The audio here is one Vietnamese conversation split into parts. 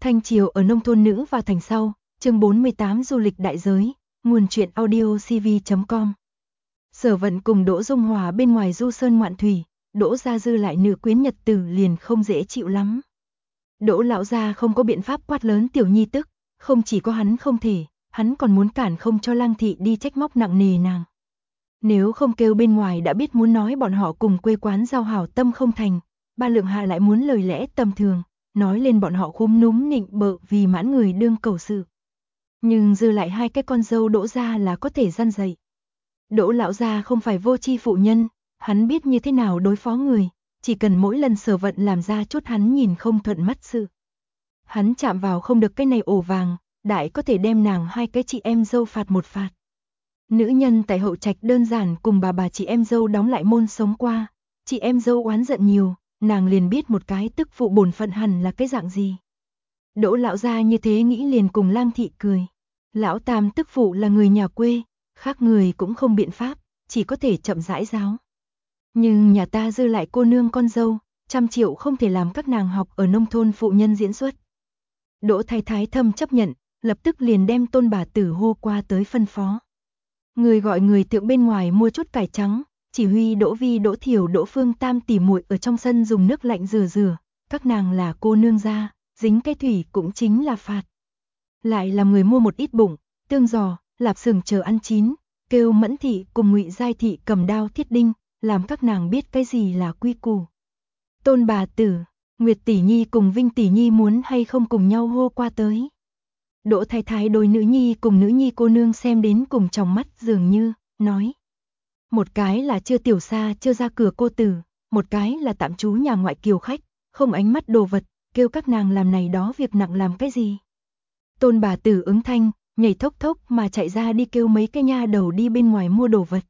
Thanh Triều ở nông thôn nữ và thành sau, chương 48 du lịch đại giới, nguồn truyện audio cv.com. Sở Vận cùng Đỗ Dung Hòa bên ngoài du sơn ngoạn thủy, Đỗ gia dư lại nữ quyến nhật tử liền không dễ chịu lắm. Đỗ lão gia không có biện pháp quát lớn tiểu nhi tức, không chỉ có hắn không thể, hắn còn muốn cản không cho Lăng thị đi trách móc nặng nề nàng. Nếu không kêu bên ngoài đã biết muốn nói bọn họ cùng quê quán giao hảo tâm không thành, ba lượng hạ lại muốn lời lẽ tầm thường, nói lên bọn họ khúm núm nịnh bợ vì mãn người đương cầu sự. Nhưng dư lại hai cái con dâu Đỗ gia là có thể răn dạy. Đỗ lão gia không phải vô tri phụ nhân, hắn biết như thế nào đối phó người, chỉ cần mỗi lần Sở Vận làm ra chút hắn nhìn không thuận mắt sự. Hắn chạm vào không được cái này ổ vàng, đại có thể đem nàng hai cái chị em dâu phạt một phạt. Nữ nhân tại hậu trạch đơn giản cùng bà chị em dâu đóng lại môn sống qua, chị em dâu oán giận nhiều, nàng liền biết một cái tức phụ bổn phận hẳn là cái dạng gì. Đỗ lão gia như thế nghĩ liền cùng Lang thị cười. Lão tam tức phụ là người nhà quê, khác người cũng không biện pháp, chỉ có thể chậm rãi giáo. Nhưng nhà ta dư lại cô nương con dâu, 100 triệu không thể làm các nàng học ở nông thôn phụ nhân diễn xuất. Đỗ thái thái thâm chấp nhận, lập tức liền đem tôn bà tử hô qua tới phân phó. Người gọi người thượng bên ngoài mua chút cải trắng, chỉ huy Đỗ Vi Đỗ Thiểu Đỗ Phương tam tỉ muội ở trong sân dùng nước lạnh rửa, các nàng là cô nương gia, dính cái thủy cũng chính là phạt. Lại làm người mua một ít bụng, tương giò, lạp xưởng chờ ăn chín, kêu Mẫn thị cùng Ngụy Giai thị cầm đao thiết đinh, làm các nàng biết cái gì là quy củ. Tôn bà tử, Nguyệt tỷ nhi cùng Vinh tỷ nhi muốn hay không cùng nhau hô qua tới. Đỗ thái thái đôi nữ nhi cùng nữ nhi cô nương xem đến cùng trong mắt dường như, nói. Một cái là chưa tiểu xa chưa ra cửa cô tử, một cái là tạm trú nhà ngoại kiều khách, không ánh mắt đồ vật, kêu các nàng làm này đó việc nặng làm cái gì. Tôn bà tử ứng thanh, nhảy thốc thốc mà chạy ra đi kêu mấy cái nha đầu đi bên ngoài mua đồ vật.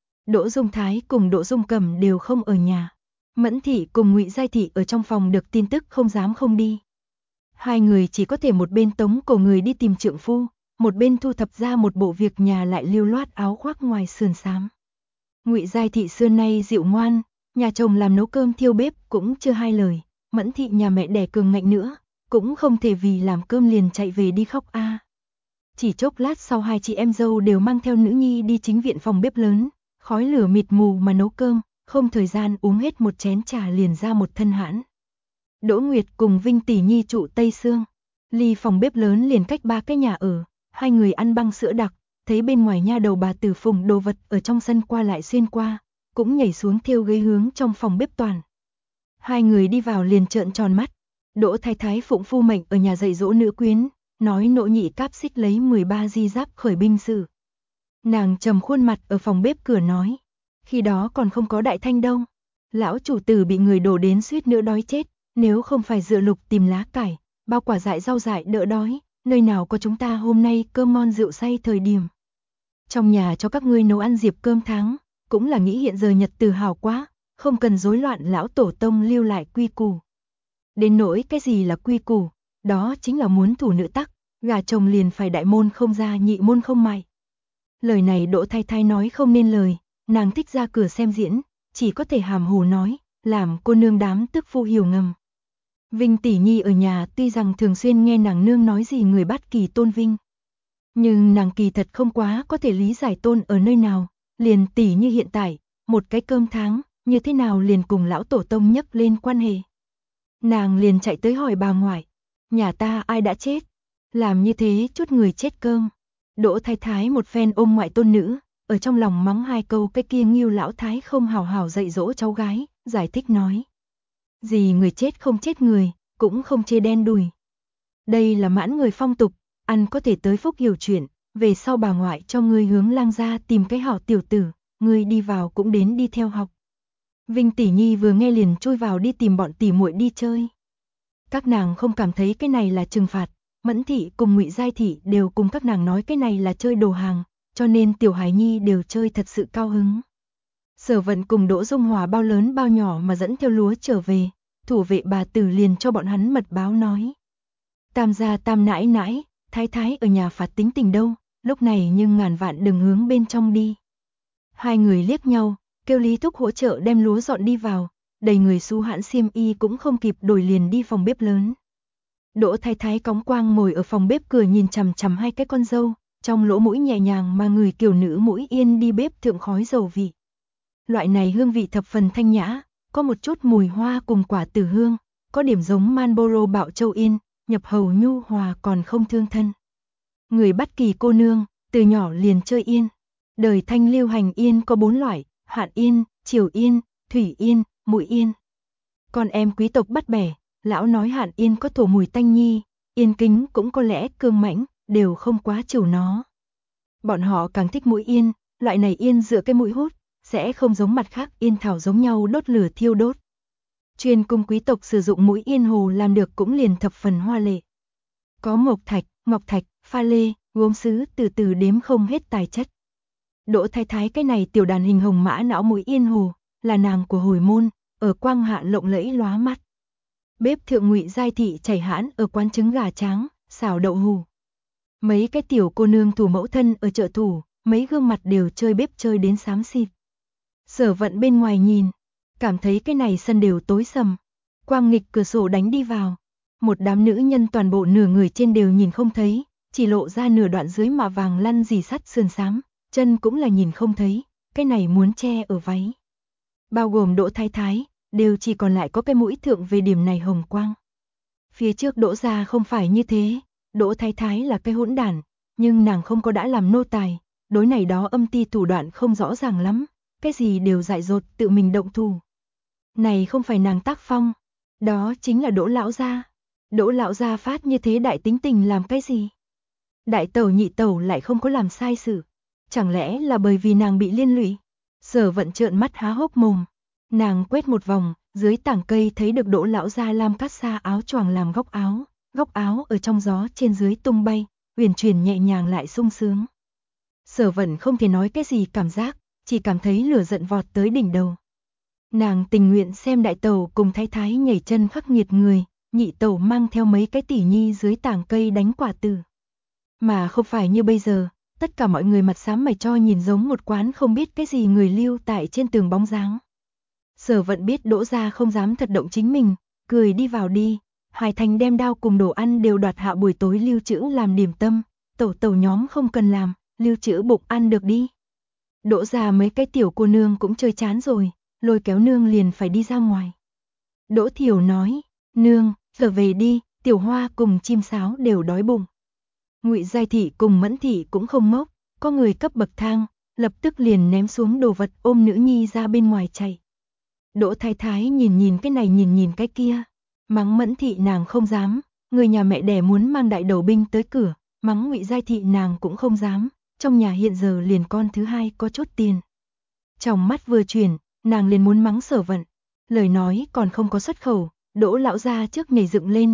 Đỗ Dung Thái cùng Đỗ Dung Cẩm đều không ở nhà. Mẫn thị cùng Ngụy Giai thị ở trong phòng được tin tức không dám không đi. Hai người chỉ có thể một bên tống cổ người đi tìm trượng phu, một bên thu thập ra một bộ việc nhà lại lưu loát áo khoác ngoài sườn xám. Ngụy Giai thị xưa nay dịu ngoan, nhà chồng làm nấu cơm thiêu bếp cũng chưa hai lời, Mẫn thị nhà mẹ đẻ cường ngạnh nữa, cũng không thể vì làm cơm liền chạy về đi khóc a. Chỉ chốc lát sau hai chị em dâu đều mang theo nữ nhi đi chính viện phòng bếp lớn, khói lửa mịt mù mà nấu cơm, không thời gian uống hết một chén trà liền ra một thân hãn. Đỗ Nguyệt cùng Vinh tỷ nhi trụ Tây Sương, ly phòng bếp lớn liền cách 3 cái nhà ở, hai người ăn băng sữa đặc, thấy bên ngoài nha đầu bà tử phùng đồ vật ở trong sân qua lại xuyên qua, cũng nhảy xuống thêu ghế hướng trong phòng bếp toàn. Hai người đi vào liền trợn tròn mắt, Đỗ thái thái phụng phu mệnh ở nhà dạy dỗ nữ quyến, nói nỗ nhị cáp xích lấy 13 di giáp khởi binh sự. Nàng trầm khuôn mặt ở phòng bếp cửa nói, khi đó còn không có đại thanh đâu, lão chủ tử bị người đổ đến suýt nữa đói chết, nếu không phải dựa lục tìm lá cải, bao quả dại rau dại đỡ đói, nơi nào có chúng ta hôm nay cơm ngon rượu say thời điểm. Trong nhà cho các ngươi nấu ăn dịp cơm tháng, cũng là nghĩ hiện giờ nhật tử hào quá, không cần rối loạn lão tổ tông lưu lại quy củ. Đến nỗi cái gì là quy củ, đó chính là muốn thủ nữ tắc, gà chồng liền phải đại môn không ra nhị môn không mại. Lời này Đỗ thái thái nói không nên lời, nàng thích ra cửa xem diễn, chỉ có thể hàm hồ nói, làm cô nương đám tức phu hiểu ngầm. Vinh tỷ nhi ở nhà tuy rằng thường xuyên nghe nàng nương nói gì người bắt kỳ tôn Vinh, nhưng nàng kỳ thật không quá có thể lý giải tôn ở nơi nào, liền tỷ như hiện tại, một cái cơm tháng, như thế nào liền cùng lão tổ tông nhắc lên quan hệ. Nàng liền chạy tới hỏi bà ngoại, nhà ta ai đã chết, làm như thế chút người chết cơm. Đỗ thái thái một phen ôm ngoại tôn nữ, ở trong lòng mắng hai câu cái kia Ngưu lão thái không hào hào dạy dỗ cháu gái, giải thích nói. Gì người chết không chết người, cũng không chê đen đùi. Đây là mãn người phong tục, ăn có thể tới phúc hiểu chuyện, về sau bà ngoại cho ngươi hướng Lang gia tìm cái hảo tiểu tử, ngươi đi vào cũng đến đi theo học. Vinh tỷ nhi vừa nghe liền chui vào đi tìm bọn tỷ muội đi chơi. Các nàng không cảm thấy cái này là trừng phạt, Mẫn thị cùng Ngụy Giai thị đều cùng các nàng nói cái này là chơi đồ hàng, cho nên tiểu hài nhi đều chơi thật sự cao hứng. Sở Vận cùng Đỗ Dung Hòa bao lớn bao nhỏ mà dẫn theo lúa trở về, thủ vệ bà tử liền cho bọn hắn mật báo nói. Tam gia tam nãi nãi, thái thái ở nhà phạt tính tình đâu, lúc này nhưng ngàn vạn đừng hướng bên trong đi. Hai người liếc nhau, kêu Lý Thúc hỗ trợ đem lúa dọn đi vào, đầy người xu hãn xiêm y cũng không kịp đổi liền đi phòng bếp lớn. Đỗ Thái Thái cõng quang ngồi ở phòng bếp cửa nhìn chằm chằm hai cái con dâu, trong lỗ mũi nhẹ nhàng mà người kiểu nữ mũi yên đi bếp thượng khói dầu vị. Loại này hương vị thập phần thanh nhã, có một chút mùi hoa cùng quả tử hương, có điểm giống Marlboro Bạo Châu Yên, nhập hầu nhu hòa còn không thương thân. Người Bất Kỳ cô nương, từ nhỏ liền chơi yên. Đời thanh lưu hành yên có 4 loại, hạn yên, triều yên, thủy yên, mũi yên. Con em quý tộc bắt bẻ, lão nói hạn yên có thổ mùi tanh nhi, yên kính cũng có lẽ cương mãnh, đều không quá chiều nó. Bọn họ càng thích mũi yên, loại này yên dựa cái mũi hút, sẽ không giống mặt khác yên thảo giống nhau đốt lửa thiêu đốt. Chuyên cung quý tộc sử dụng mũi yên hồ làm được cũng liền thập phần hoa lệ. Có mộc thạch, ngọc thạch, pha lê, gốm sứ từ từ đếm không hết tài chất. Đỗ Thái Thái cái này tiểu đàn hình hồng mã não mũi yên hồ, là nàng của hồi môn, ở quang hạ lộng lẫy lóa mắt. Bếp thượng Ngụy Giai Thị chảy hãn ở quán trứng gà tráng, xào đậu hù. Mấy cái tiểu cô nương thủ mẫu thân ở chợ thủ, mấy gương mặt đều chơi bếp chơi đến xám xịt. Sở Vận bên ngoài nhìn, cảm thấy cái này sân đều tối sầm. Quang nghịch cửa sổ đánh đi vào, một đám nữ nhân toàn bộ nửa người trên đều nhìn không thấy, chỉ lộ ra nửa đoạn dưới mạ vàng lăn dì sắt sườn xám, chân cũng là nhìn không thấy, cái này muốn che ở váy. Bao gồm Đỗ Thái Thái, đều chỉ còn lại có cái mũi thượng về điểm này hồng quang. Phía trước Đỗ gia không phải như thế, Đỗ Thái Thái là cái hỗn đản, nhưng nàng không có đã làm nô tài, đối này đó âm ti thủ đoạn không rõ ràng lắm, cái gì đều dại dột tự mình động thủ. Này không phải nàng tác phong, đó chính là Đỗ lão gia. Đỗ lão gia phát như thế đại tính tình làm cái gì? Đại tẩu nhị tẩu lại không có làm sai sự, chẳng lẽ là bởi vì nàng bị liên lụy? Sở Vận trợn mắt há hốc mồm, nàng quét một vòng, dưới tảng cây thấy được Đỗ lão gia lam cắt xa áo choàng làm góc áo ở trong gió trên dưới tung bay, huyền chuyển nhẹ nhàng lại sung sướng. Sở Vận không thể nói cái gì cảm giác, chỉ cảm thấy lửa giận vọt tới đỉnh đầu. Nàng tình nguyện xem đại tẩu cùng thái thái nhảy chân khắc nghiệt người, nhị tẩu mang theo mấy cái tỷ nhi dưới tảng cây đánh quả tử. Mà không phải như bây giờ, tất cả mọi người mặt xám mày cho nhìn giống một quán không biết cái gì người lưu tại trên tường bóng dáng. Sở Vận biết Đỗ gia không dám thật động chính mình, cười đi vào đi, Hải Thành đem đao cùng đồ ăn đều đoạt hạ buổi tối lưu trữ làm điểm tâm, tẩu nhóm không cần làm, lưu trữ bụng ăn được đi. Đỗ gia mấy cái tiểu cô nương cũng chơi chán rồi, lôi kéo nương liền phải đi ra ngoài. Đỗ Thiểu nói, nương, trở về đi, Tiểu Hoa cùng chim sáo đều đói bụng. Ngụy Giai Thị cùng Mẫn Thị cũng không ngốc, có người cấp bậc thang, lập tức liền ném xuống đồ vật ôm nữ nhi ra bên ngoài chạy. Đỗ Thái Thái nhìn cái này nhìn cái kia, mắng Mẫn Thị nàng không dám, người nhà mẹ đẻ muốn mang đại đầu binh tới cửa, mắng Ngụy Giai Thị nàng cũng không dám, trong nhà hiện giờ liền con thứ hai có chút tiền. Trong mắt vừa chuyển, nàng liền muốn mắng Sở Vận, lời nói còn không có xuất khẩu, Đỗ lão gia trước nhảy dựng lên,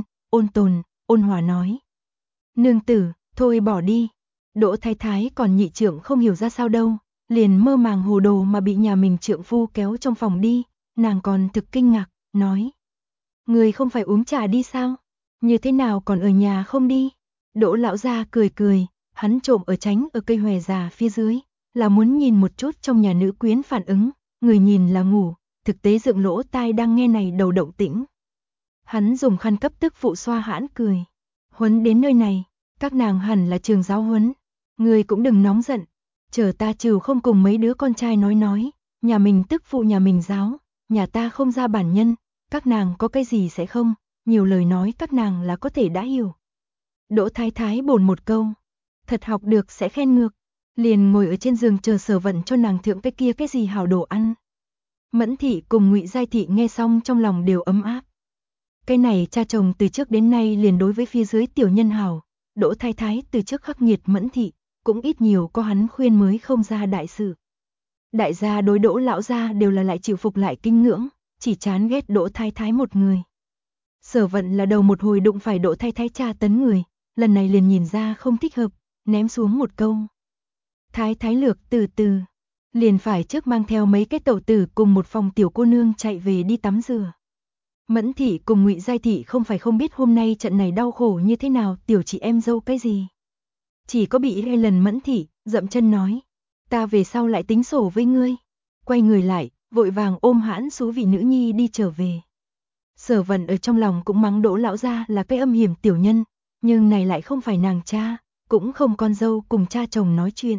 ôn hòa nói: "Nương tử, thôi bỏ đi." Đỗ Thái Thái còn nhị trưởng không hiểu ra sao đâu, liền mơ màng hồ đồ mà bị nhà mình trượng phu kéo trong phòng đi, nàng còn thực kinh ngạc, nói: "Người không phải uống trà đi sao? Như thế nào còn ở nhà không đi?" Đỗ lão gia cười, hắn trộm ở tránh ở cây hòe già phía dưới, là muốn nhìn một chút trong nhà nữ quyến phản ứng, người nhìn là ngủ, thực tế dựng lỗ tai đang nghe này đầu động tĩnh. Hắn dùng khăn cấp tức phụ xoa hãn cười. Huấn đến nơi này, các nàng hẳn là trường giáo huấn. Người cũng đừng nóng giận. Chờ ta trừ không cùng mấy đứa con trai nói. Nhà mình tức phụ nhà mình giáo. Nhà ta không ra bản nhân. Các nàng có cái gì sẽ không. Nhiều lời nói các nàng là có thể đã hiểu. Đỗ Thái Thái bồn một câu. Thật học được sẽ khen ngược. Liền ngồi ở trên giường chờ Sở Vận cho nàng thượng cái gì hảo đồ ăn. Mẫn Thị cùng Ngụy Giai Thị nghe xong trong lòng đều ấm áp. Cái này cha chồng từ trước đến nay liền đối với phía dưới tiểu nhân hảo, Đỗ Thái Thái từ trước khắc nghiệt Mẫn Thị, cũng ít nhiều có hắn khuyên mới không ra đại sự. Đại gia đối Đỗ lão gia đều là lại chịu phục lại kinh ngưỡng, chỉ chán ghét Đỗ Thái Thái một người. Sở Vận là đầu một hồi đụng phải Đỗ Thái Thái tra tấn người, lần này liền nhìn ra không thích hợp, ném xuống một câu. Thái Thái lược từ từ, liền phải trước mang theo mấy cái tẩu tử cùng một phòng tiểu cô nương chạy về đi tắm rửa. Mẫn Thị cùng Ngụy Giai Thị không phải không biết hôm nay trận này đau khổ như thế nào, tiểu chị em dâu cái gì. Chỉ có bị hai lần Mẫn Thị dậm chân nói, ta về sau lại tính sổ với ngươi. Quay người lại, vội vàng ôm hãn số vị nữ nhi đi trở về. Sở Vận ở trong lòng cũng mắng Đỗ lão gia là cái âm hiểm tiểu nhân, nhưng này lại không phải nàng cha, cũng không con dâu cùng cha chồng nói chuyện.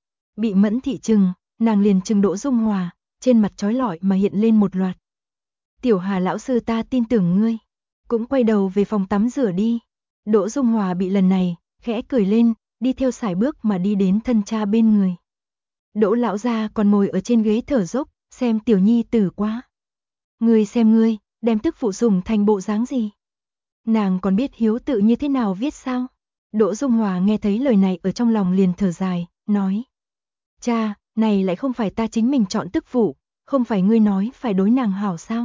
Bị Mẫn Thị chừng, nàng liền chừng Đỗ Dung Hòa, trên mặt chói lọi mà hiện lên một loạt. Tiểu Hà lão sư ta tin tưởng ngươi, cũng quay đầu về phòng tắm rửa đi. Đỗ Dung Hòa bị lần này, khẽ cười lên, đi theo sải bước mà đi đến thân cha bên người. Đỗ lão gia còn ngồi ở trên ghế thở dốc, xem tiểu nhi tử quá. Ngươi xem ngươi, đem tức phụ sủng thành bộ dáng gì? Nàng còn biết hiếu tự như thế nào viết sao? Đỗ Dung Hòa nghe thấy lời này ở trong lòng liền thở dài, nói. Cha, này lại không phải ta chính mình chọn tức phụ, không phải ngươi nói phải đối nàng hảo sao?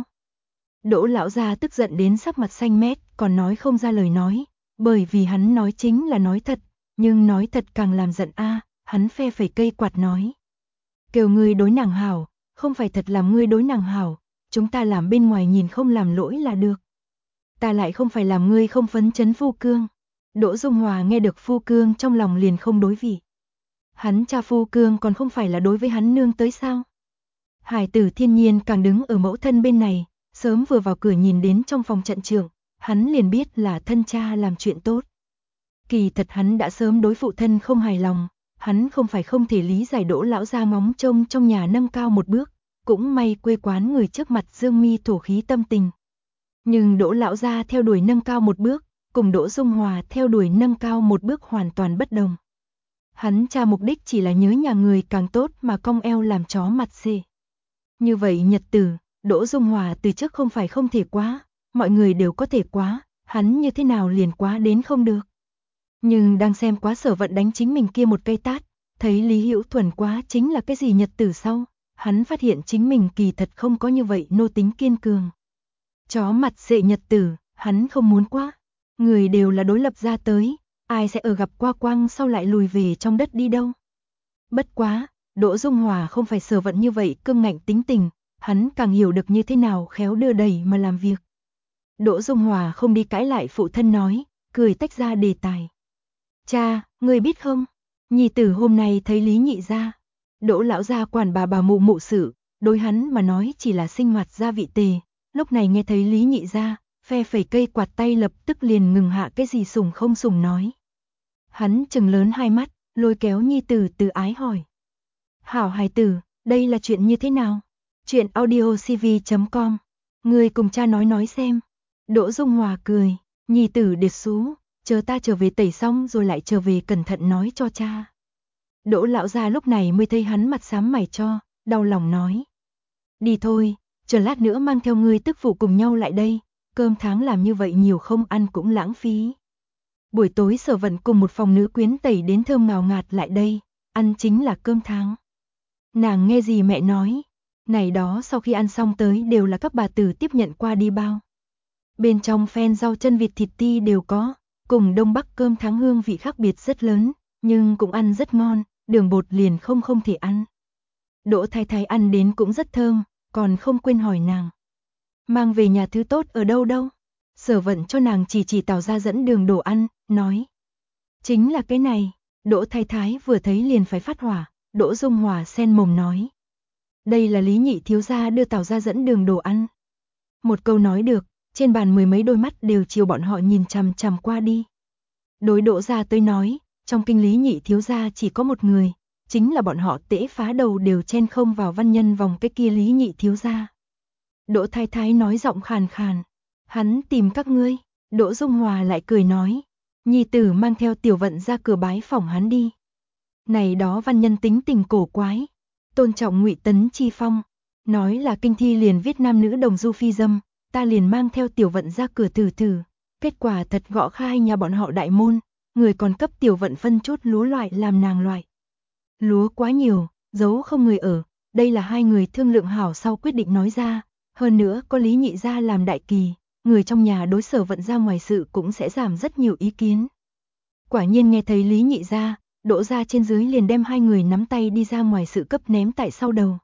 Đỗ lão gia tức giận đến sắc mặt xanh mét, còn nói không ra lời nói, bởi vì hắn nói chính là nói thật, nhưng nói thật càng làm giận hắn phe phẩy cây quạt nói. Kêu ngươi đối nàng hảo, không phải thật làm ngươi đối nàng hảo, chúng ta làm bên ngoài nhìn không làm lỗi là được. Ta lại không phải làm ngươi không phấn chấn phu cương. Đỗ Dung Hòa nghe được phu cương trong lòng liền không đối vị. Hắn cha phu cương còn không phải là đối với hắn nương tới sao? Hải tử thiên nhiên càng đứng ở mẫu thân bên này, sớm vừa vào cửa nhìn đến trong phòng trận trưởng, hắn liền biết là thân cha làm chuyện tốt. Kỳ thật hắn đã sớm đối phụ thân không hài lòng, hắn không phải không thể lý giải Đỗ lão gia ngóng trông trong nhà nâng cao một bước, cũng may quê quán người trước mặt dương mi thổ khí tâm tình. Nhưng Đỗ lão gia theo đuổi nâng cao một bước, cùng Đỗ Dung Hòa theo đuổi nâng cao một bước hoàn toàn bất đồng. Hắn cha mục đích chỉ là nhớ nhà người càng tốt mà cong eo làm chó mặt xề. Như vậy nhật tử, Đỗ Dung Hòa từ trước không phải không thể quá, mọi người đều có thể quá, hắn như thế nào liền quá đến không được. Nhưng đang xem quá Sở Vận đánh chính mình kia một cây tát, thấy Lý Hữu Thuần quá chính là cái gì nhật tử sau, hắn phát hiện chính mình kỳ thật không có như vậy nô tính kiên cường. Chó mặt xệ nhật tử, hắn không muốn quá. Người đều là đối lập ra tới, ai sẽ ở gặp qua quang sau lại lùi về trong đất đi đâu. Bất quá, Đỗ Dung Hòa không phải Sở Vận như vậy cương ngạnh tính tình, hắn càng hiểu được như thế nào khéo đưa đẩy mà làm việc. Đỗ Dung Hòa không đi cãi lại phụ thân nói, cười tách ra đề tài. Cha, ngươi biết không, nhi tử hôm nay thấy Lý nhị gia. Đỗ lão gia quản bà mụ mụ sự, đối hắn mà nói chỉ là sinh hoạt gia vị tề, lúc này nghe thấy Lý nhị gia, phe phẩy cây quạt tay lập tức liền ngừng hạ cái gì sủng không sủng nói. Hắn trừng lớn hai mắt, lôi kéo nhi tử từ ái hỏi. Hảo hài tử, đây là chuyện như thế nào? Chuyện audiocv.com. Người cùng cha nói xem. Đỗ Dung Hòa cười, nhi tử điệt xú, chờ ta trở về tẩy xong rồi lại trở về cẩn thận nói cho cha. Đỗ lão gia lúc này mới thấy hắn mặt xám mày cho, đau lòng nói. Đi thôi, chờ lát nữa mang theo ngươi tức phụ cùng nhau lại đây, cơm tháng làm như vậy nhiều không ăn cũng lãng phí. Buổi tối Sở Vận cùng một phòng nữ quyến tẩy đến thơm ngào ngạt lại đây, ăn chính là cơm tháng. Nàng nghe gì mẹ nói, này đó sau khi ăn xong tới đều là các bà tử tiếp nhận qua đi bao. Bên trong phen rau chân vịt thịt ti đều có, cùng Đông Bắc cơm tháng hương vị khác biệt rất lớn, nhưng cũng ăn rất ngon, đường bột liền không thể ăn. Đỗ Thái Thái ăn đến cũng rất thơm, còn không quên hỏi nàng. Mang về nhà thứ tốt ở đâu đâu? Sở Vận cho nàng chỉ tào ra dẫn đường đồ ăn, nói. Chính là cái này, Đỗ Thái Thái vừa thấy liền phải phát hỏa, Đỗ Dung Hòa sen mồm nói. Đây là Lý nhị thiếu gia đưa tào ra dẫn đường đồ ăn. Một câu nói được, trên bàn mười mấy đôi mắt đều chiều bọn họ nhìn chằm chằm qua đi. Đối Đỗ gia tới nói, trong kinh Lý nhị thiếu gia chỉ có một người, chính là bọn họ tễ phá đầu đều chen không vào văn nhân vòng cái kia Lý nhị thiếu gia. Đỗ Thái Thái nói giọng khàn khàn, hắn tìm các ngươi. Đỗ Dung Hòa lại cười nói, nhi tử mang theo Tiểu Vận ra cửa bái phỏng hắn đi. Này đó văn nhân tính tình cổ quái, tôn trọng Ngụy Tấn Chi phong, nói là kinh thi liền viết nam nữ đồng du phi dâm, ta liền mang theo Tiểu Vận ra cửa thử, kết quả thật gõ khai nhà bọn họ đại môn, người còn cấp Tiểu Vận phân chút lúa loại làm nàng loại. Lúa quá nhiều, giấu không người ở, đây là hai người thương lượng hảo sau quyết định nói ra, hơn nữa có Lý nhị gia làm đại kỳ, người trong nhà đối Sở Vận ra ngoài sự cũng sẽ giảm rất nhiều ý kiến. Quả nhiên nghe thấy Lý nhị gia, Đỗ gia trên dưới liền đem hai người nắm tay đi ra ngoài sự cấp ném tại sau đầu.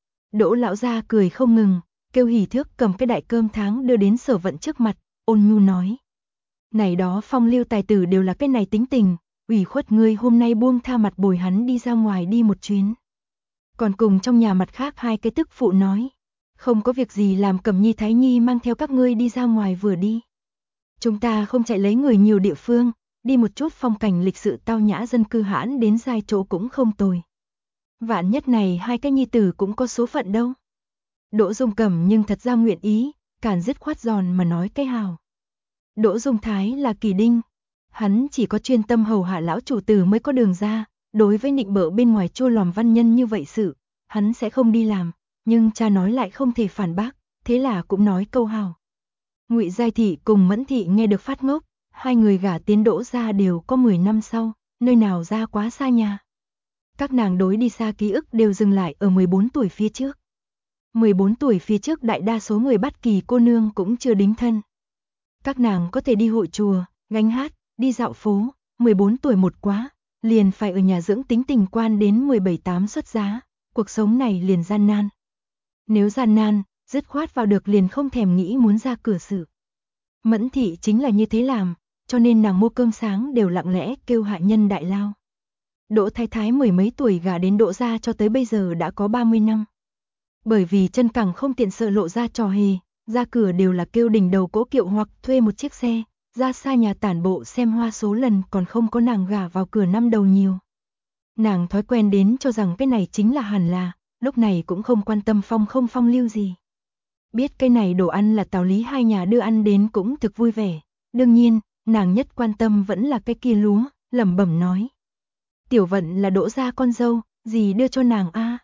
Đỗ lão gia cười không ngừng, kêu hỉ thước cầm cái đại cơm tháng đưa đến Sở Vận trước mặt, ôn nhu nói. Này đó phong lưu tài tử đều là cái này tính tình, ủy khuất ngươi hôm nay buông tha mặt bồi hắn đi ra ngoài đi một chuyến. Còn cùng trong nhà mặt khác hai cái tức phụ nói. Không có việc gì làm Cẩm Nhi Thái Nhi mang theo các ngươi đi ra ngoài vừa đi. Chúng ta không chạy lấy người nhiều địa phương, đi một chút phong cảnh lịch sự tao nhã dân cư hãn đến giai chỗ cũng không tồi. Vạn nhất này hai cái nhi tử cũng có số phận đâu. Đỗ Dung Cẩm nhưng thật ra nguyện ý, càn dứt khoát giòn mà nói cái hào. Đỗ Dung Thái là kỳ đinh, hắn chỉ có chuyên tâm hầu hạ lão chủ tử mới có đường ra, đối với nịnh bợ bên ngoài chua lòm văn nhân như vậy sự, hắn sẽ không đi làm, nhưng cha nói lại không thể phản bác, thế là cũng nói câu hào. Ngụy Giai Thị cùng Mẫn Thị nghe được phát ngốc, hai người gả tiến Đỗ ra đều có 10 năm sau, nơi nào ra quá xa nhà. Các nàng đối đi xa ký ức đều dừng lại ở 14 tuổi phía trước. 14 tuổi phía trước đại đa số người Bát Kỳ cô nương cũng chưa đính thân. Các nàng có thể đi hội chùa, gánh hát, đi dạo phố, 14 tuổi một quá, liền phải ở nhà dưỡng tính tình quan đến 17-8 xuất giá, cuộc sống này liền gian nan. Nếu gian nan, dứt khoát vào được liền không thèm nghĩ muốn ra cửa sự. Mẫn Thị chính là như thế làm, cho nên nàng mua cơm sáng đều lặng lẽ kêu hạ nhân đại lao. Đỗ Thái Thái mười mấy tuổi gả đến Đỗ gia cho tới bây giờ đã có 30 năm. Bởi vì chân cẳng không tiện sợ lộ ra trò hề, ra cửa đều là kêu đỉnh đầu cỗ kiệu hoặc thuê một chiếc xe, ra xa nhà tản bộ xem hoa số lần còn không có nàng gả vào cửa năm đầu nhiều. Nàng thói quen đến cho rằng cái này chính là hẳn là, lúc này cũng không quan tâm phong không phong lưu gì. Biết cái này đồ ăn là Tào Lý hai nhà đưa ăn đến cũng thực vui vẻ. Đương nhiên, nàng nhất quan tâm vẫn là cái kia lúa, lẩm bẩm nói. Tiểu Vận là Đỗ gia con dâu, gì đưa cho nàng a?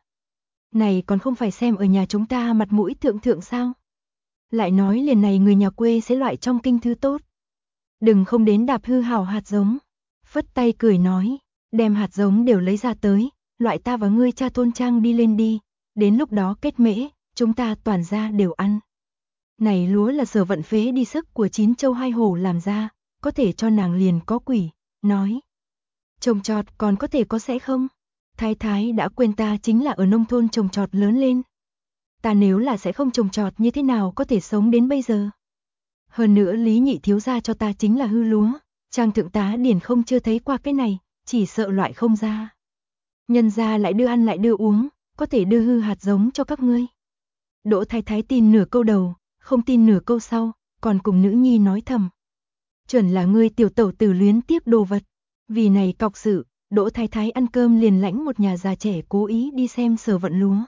Này còn không phải xem ở nhà chúng ta mặt mũi thượng thượng sao? Lại nói liền này người nhà quê sẽ loại trong kinh thư tốt. Đừng không đến đạp hư hảo hạt giống. Phất tay cười nói, đem hạt giống đều lấy ra tới, loại ta và ngươi cha thôn trang đi lên đi, đến lúc đó kết mễ, chúng ta toàn ra đều ăn. Này lúa là Sở Vận phế đi sức của 9 châu 2 hổ làm ra, có thể cho nàng liền có quỷ, nói. Trồng trọt còn có thể có sẽ không? Thái Thái đã quên ta chính là ở nông thôn trồng trọt lớn lên. Ta nếu là sẽ không trồng trọt như thế nào có thể sống đến bây giờ? Hơn nữa Lý Nhị thiếu gia cho ta chính là hư lúa, Trang thượng tá điển không chưa thấy qua cái này, chỉ sợ loại không ra. Nhân gia lại đưa ăn lại đưa uống, có thể đưa hư hạt giống cho các ngươi. Đỗ Thái Thái tin nửa câu đầu, không tin nửa câu sau, còn cùng nữ nhi nói thầm. Chuẩn là ngươi tiểu tẩu tử luyến tiếc đồ vật. Vì này cọc sự, Đỗ Thái Thái ăn cơm liền lãnh một nhà già trẻ cố ý đi xem Sở Vận lúa.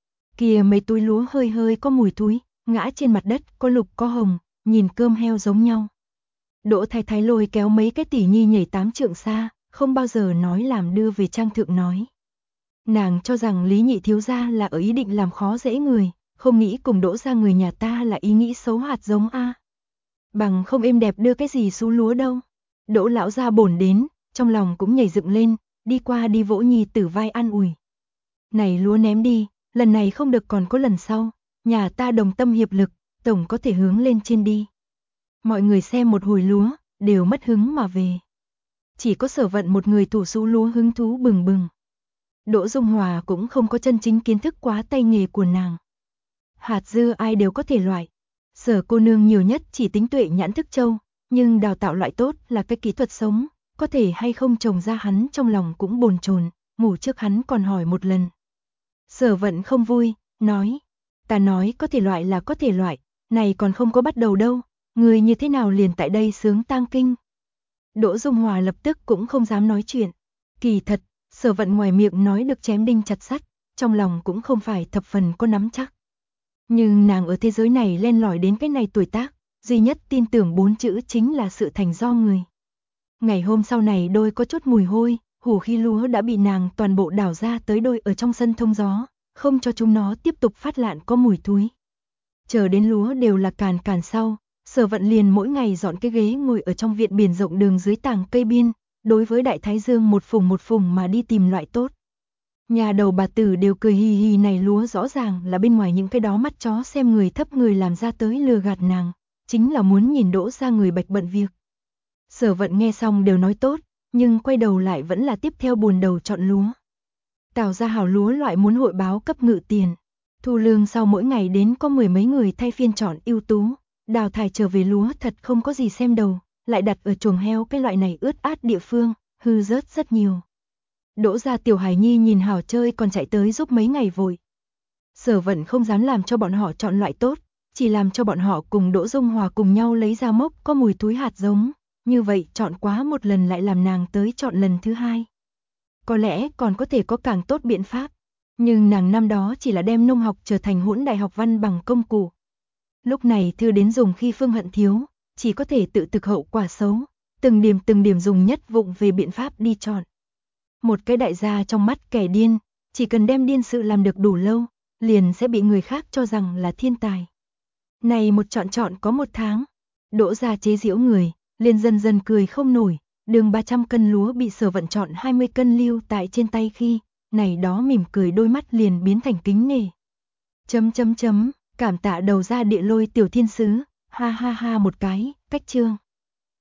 Kìa mấy túi lúa hơi hơi có mùi thúi, ngã trên mặt đất, có lục có hồng, nhìn cơm heo giống nhau. Đỗ Thái Thái lôi kéo mấy cái tỷ nhi nhảy 8 trượng xa, không bao giờ nói làm đưa về Trang thượng nói. Nàng cho rằng Lý Nhị thiếu gia là ở ý định làm khó dễ người, không nghĩ cùng Đỗ gia người nhà ta là ý nghĩ xấu hạt giống a. Bằng không êm đẹp đưa cái gì xuống lúa đâu. Đỗ lão gia bổn đến, trong lòng cũng nhảy dựng lên, đi qua đi vỗ nhi tử vai an ủi. Này lúa ném đi, lần này không được còn có lần sau, nhà ta đồng tâm hiệp lực, tổng có thể hướng lên trên đi. Mọi người xem một hồi lúa, đều mất hứng mà về. Chỉ có Sở Vận một người thủ sú lúa hứng thú bừng bừng. Đỗ Dung Hòa cũng không có chân chính kiến thức quá tay nghề của nàng. Hạt dưa ai đều có thể loại. Sở cô nương nhiều nhất chỉ tính tuệ nhãn thức châu, nhưng đào tạo loại tốt là cái kỹ thuật sống, có thể hay không trồng ra hắn trong lòng cũng bồn chồn, ngủ trước hắn còn hỏi một lần. Sở Vận không vui, nói, ta nói có thể loại là có thể loại, này còn không có bắt đầu đâu, người như thế nào liền tại đây sướng tang kinh. Đỗ Dung Hòa lập tức cũng không dám nói chuyện, kỳ thật, Sở Vận ngoài miệng nói được chém đinh chặt sắt, trong lòng cũng không phải thập phần có nắm chắc. Nhưng nàng ở thế giới này len lỏi đến cái này tuổi tác, duy nhất tin tưởng 4 chữ chính là sự thành do người. Ngày hôm sau này đôi có chút mùi hôi, hủ khi lúa đã bị nàng toàn bộ đảo ra tới đôi ở trong sân thông gió, không cho chúng nó tiếp tục phát lạn có mùi thúi. Chờ đến lúa đều là càn càn sau, Sở Vận liền mỗi ngày dọn cái ghế ngồi ở trong viện biển rộng đường dưới tàng cây biên, đối với Đại Thái Dương một phùng mà đi tìm loại tốt. Nhà đầu bà tử đều cười hì hì, này lúa rõ ràng là bên ngoài những cái đó mắt chó xem người thấp người làm ra tới lừa gạt nàng, chính là muốn nhìn Đỗ ra người bạch bận việc. Sở Vận nghe xong đều nói tốt, nhưng quay đầu lại vẫn là tiếp theo buồn đầu chọn lúa. Tào ra hảo lúa loại muốn hội báo cấp ngự tiền. Thu lương sau mỗi ngày đến có 10 mấy người thay phiên chọn ưu tú, đào thải trở về lúa thật không có gì xem đầu, lại đặt ở chuồng heo cái loại này ướt át địa phương, hư rớt rất nhiều. Đỗ gia tiểu hải nhi nhìn hảo chơi còn chạy tới giúp mấy ngày vội. Sở Vận không dám làm cho bọn họ chọn loại tốt, chỉ làm cho bọn họ cùng Đỗ Dung Hòa cùng nhau lấy ra mốc có mùi túi hạt giống, như vậy chọn quá một lần lại làm nàng tới chọn lần thứ hai. Có lẽ còn có thể có càng tốt biện pháp, nhưng nàng năm đó chỉ là đem nông học trở thành hỗn đại học văn bằng công cụ. Lúc này thư đến dùng khi Phương Hận thiếu, chỉ có thể tự thực hậu quả xấu, từng điểm dùng nhất vụng về biện pháp đi chọn. Một cái đại gia trong mắt kẻ điên, chỉ cần đem điên sự làm được đủ lâu, liền sẽ bị người khác cho rằng là thiên tài. Này một chọn có 1 tháng, Đỗ gia chế giễu người, liền dần dần cười không nổi, đường 300 cân lúa bị Sở Vận chọn 20 cân lưu tại trên tay khi, này đó mỉm cười đôi mắt liền biến thành kính nể. Cảm tạ đầu ra địa lôi tiểu thiên sứ, ha ha ha một cái, cách chương.